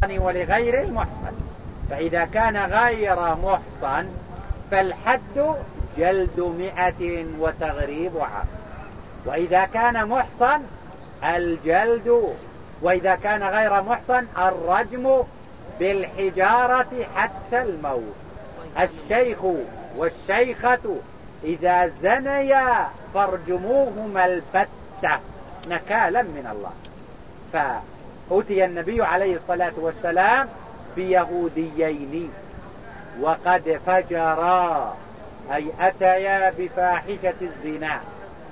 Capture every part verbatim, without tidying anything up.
المحصن ولغير المحصن. فإذا كان غير محصن فالحد جلد مئة وتغريب عام، وإذا كان محصن الجلد، وإذا كان غير محصن الرجم بالحجارة حتى الموت. الشيخ والشيخة إذا زنيا فارجموهما البتة نكالا من الله. فأتي النبي عليه الصلاة والسلام بيهوديين وقد فجرا، أي أتيا بفاحشة الزنا،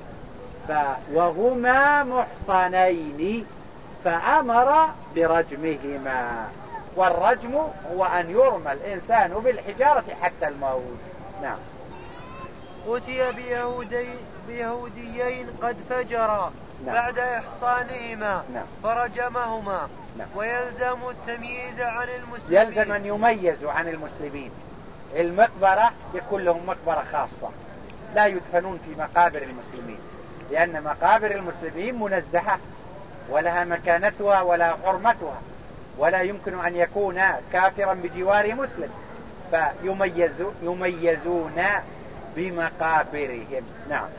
وهما محصنين فأمر برجمهما. والرجم هو أن يرمى الإنسان بالحجارة حتى الموت. نعم. أتي بيهودي بيهوديين قد فجرا نعم. بعد إحصانهما نعم. فرجمهما نعم. ويلزم التمييز عن المسلمين، يلزم أن يميزوا عن المسلمين. المقبرة يكون لهم مقبرة خاصة، لا يدفنون في مقابر المسلمين، لأن مقابر المسلمين منزهة ولها مكانتها ولا حرمتها، ولا يمكن أن يكون كافرا بجوار مسلم، فيميزون يميزون بمقابرهم. نعم.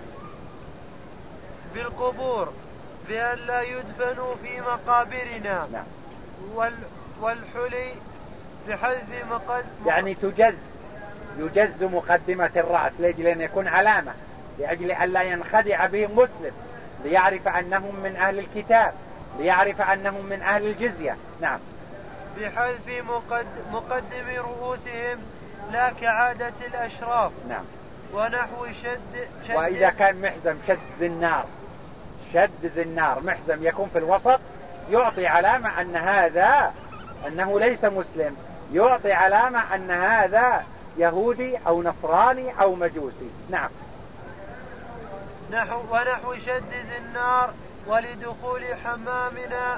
بالقبور بأن لا يدفنوا في مقابرنا نعم. وال والحلي بحذف مقد يعني تجز يجز مقدمة الرأس لأجل أن يكون علامة، لأجل أن لا ينخدع بهم مسلم، ليعرف أنهم من أهل الكتاب، ليعرف أنهم من أهل الجزية. نعم. بحذف مقد مقدم رؤوسهم لا كعادة الأشراف. نعم. ونحو شد, شد وإذا كان محزم شد زنار، شد زنار محزم يكون في الوسط، يعطي علامة أن هذا أنه ليس مسلم، يعطي علامة أن هذا يهودي أو نصراني أو مجوسي. نعم. نحو ونحو شد زنار ولدخول حمامنا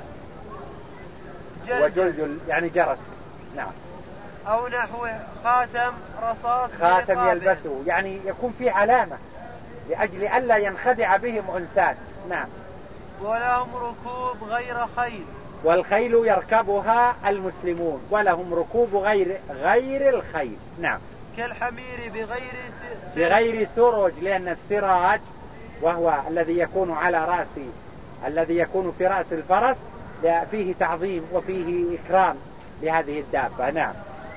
جلجل، وجلجل يعني جرس. نعم. أو نحو خاتم رصاص، خاتم يلبسه يعني يكون في علامة لأجل ألا ينخدع بهم إنسان. نعم. ولهم ركوب غير خيل، والخيل يركبها المسلمون، ولهم ركوب غير غير الخيل. نعم. كالحمير بغير س... بغير سرج، لأن السراج وهو الذي يكون على رأس الذي يكون في رأس الفرس فيه تعظيم وفيه إكرام لهذه الدابة. نعم.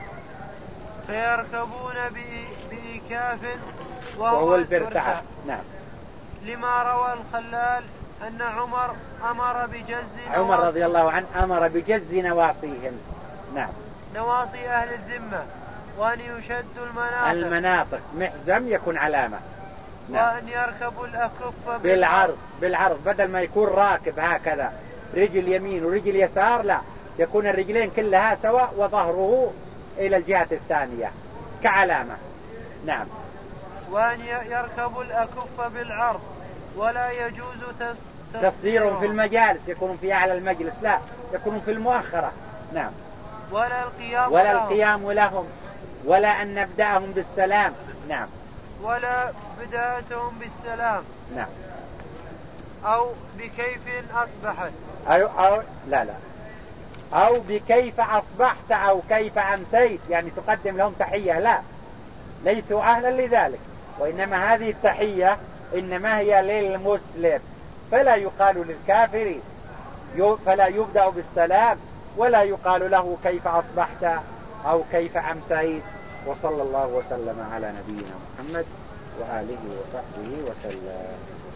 فيركبون بإيكاف وهو, وهو البرتعة. نعم. لما روى الخلال أن عمر أمر بجز عمر رضي الله عنه أمر بجز نواصيهم. نعم. نواصي أهل الذمة، وأن يشد المناطق المناطق محزم يكون علامة. نعم. وأن يركبوا الأكف بالعرض بالعرض بدل ما يكون راكب هكذا رجل يمين ورجل يسار، لا، يكون الرجلين كلها سواء وظهره إلى الجهة الثانية كعلامة. نعم. وأن يركبوا الأكف بالعرض، ولا يجوز تصديرهم في المجالس، يكونون في أعلى المجلس، لا، يكونون في المؤخرة. نعم. ولا القيام ولا لهم. القيام لهم، ولا أن نبدأهم بالسلام. نعم. ولا بدايتهم بالسلام. نعم. أو بكيف أصبحت، أو, أو لا لا أو بكيف أصبحت أو كيف أمسيت، يعني تقدم لهم تحية، لا، ليسوا أهلا لذلك، وإنما هذه التحية إنما هي للمسلم، فلا يقال للكافر، فلا يبدأ بالسلام، ولا يقال له كيف أصبحت أو كيف أمسيت. وصلى الله وسلم على نبينا محمد وآله وصحبه وسلم.